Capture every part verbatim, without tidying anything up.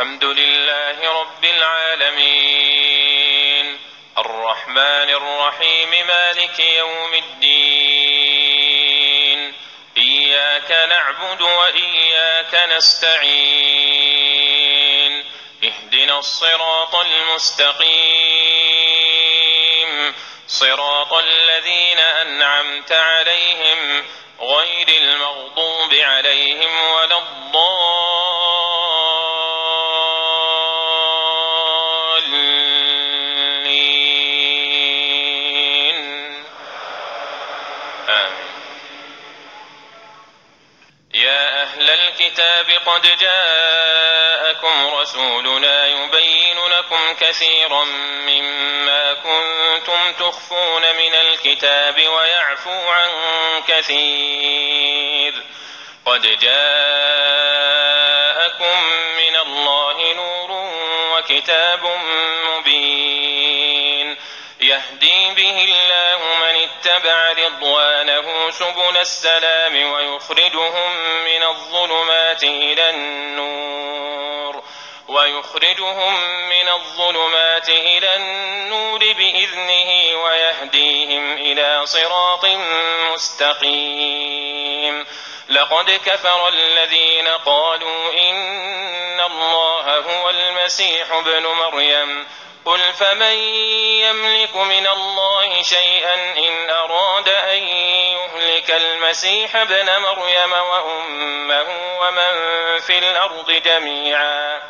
الحمد لله رب العالمين الرحمن الرحيم مالك يوم الدين إياك نعبد وإياك نستعين اهدنا الصراط المستقيم صراط الذين أنعمت عليهم غير المغضوب عليهم ولا الضالين آمين. يا أهل الكتاب قد جاءكم رسولنا يبين لكم كثيرا مما كنتم تخفون من الكتاب ويعفو عن كثير قد جاءكم من الله نور وكتاب مبين يهدي به الله من اتبع رضوانه سبل السلام ويخرجهم من الظلمات إلى النور ويخرجهم من الظلمات إلى النور بإذنه ويهديهم إلى صراط مستقيم. لقد كفر الذين قالوا إن الله هو المسيح ابن مريم قل فمن يملك من الله شيئا إن أراد أن يهلك المسيح ابن مريم وأمه ومن في الأرض جميعا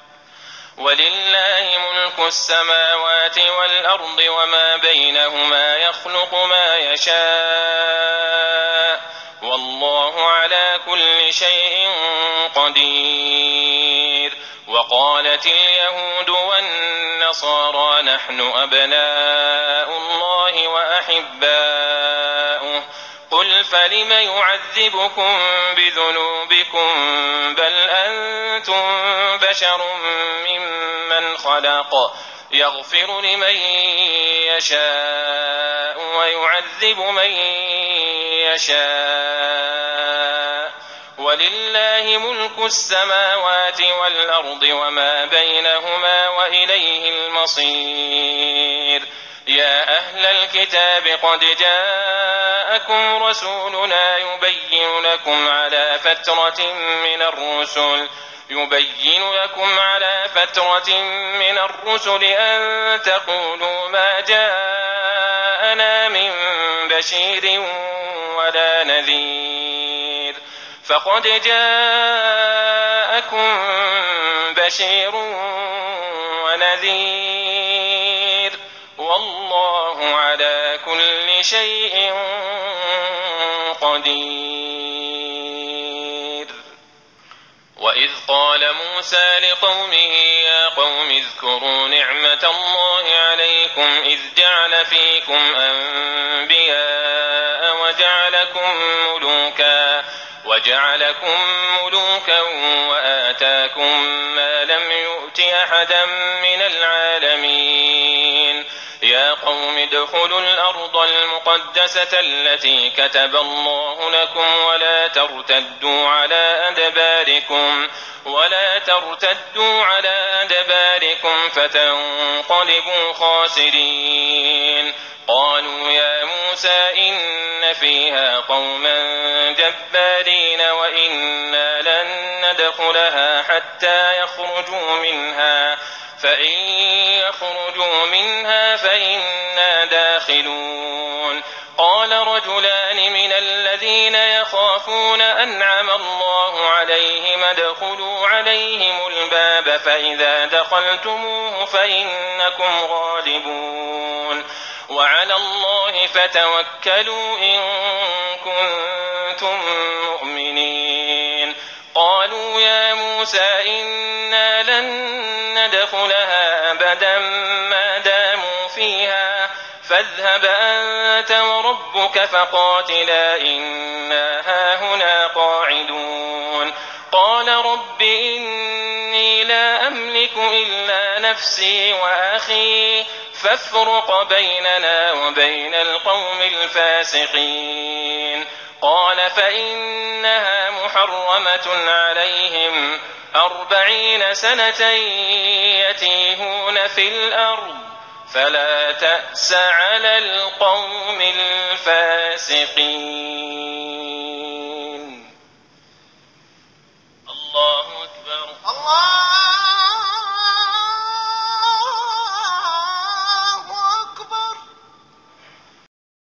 ولله ملك السماوات والأرض وما بينهما يخلق ما يشاء والله على كل شيء قدير. وقالت اليهود والنصارى نحن أبناء الله وأحباؤه قل فلم يعذبكم بذنوبكم بل أنتم بشر ممن خلق يغفر لمن يشاء ويعذب من يشاء ولله ملك السماوات والأرض وما بينهما وإليه المصير. يا أهل الكتاب قد جاءكم رسولنا يبين لكم على فترة من الرسل يبين لكم على فترة من الرسل أن تقولوا ما جاءنا من بشير ولا نذير فقد جاءكم بشير ونذير والله على كل شيء قدير. وإذ قال موسى لقومه يا قوم اذكروا نعمة الله عليكم إذ جعل فيكم أنبياء وجعلكم ملوكا وجعلكم ملوكا وآتاكم ما لم يؤت أحدا من العالمين. يا قوم ادخلوا الأرض المقدسة التي كتب الله لكم ولا ترتدوا على أدباركم ولا ترتدوا على أدباركم فتنقلبوا خاسرين. قالوا يا موسى إن فيها قوما جبارين وإنا لن ندخلها حتى يخرجوا منها فإن يخرجوا منها فإنا داخلون. قال رجلان من الذين يخافون أنعم الله عليهم ادخلوا عليهم الباب فإذا دخلتموه فإنكم غالبون وعلى الله فتوكلوا إن كنتم مؤمنين. قالوا يا موسى إنا لن ندخلها أبدا ما داموا فيها فاذهب أنت وربك فقاتلا إنا هاهنا قاعدون. قال رب إني لا أملك إلا نفسي وأخي فافرق بيننا وبين القوم الفاسقين. قال فإنها محرمة عليهم أربعين سنة يتيهون في الأرض فلا تأس على القوم الفاسقين.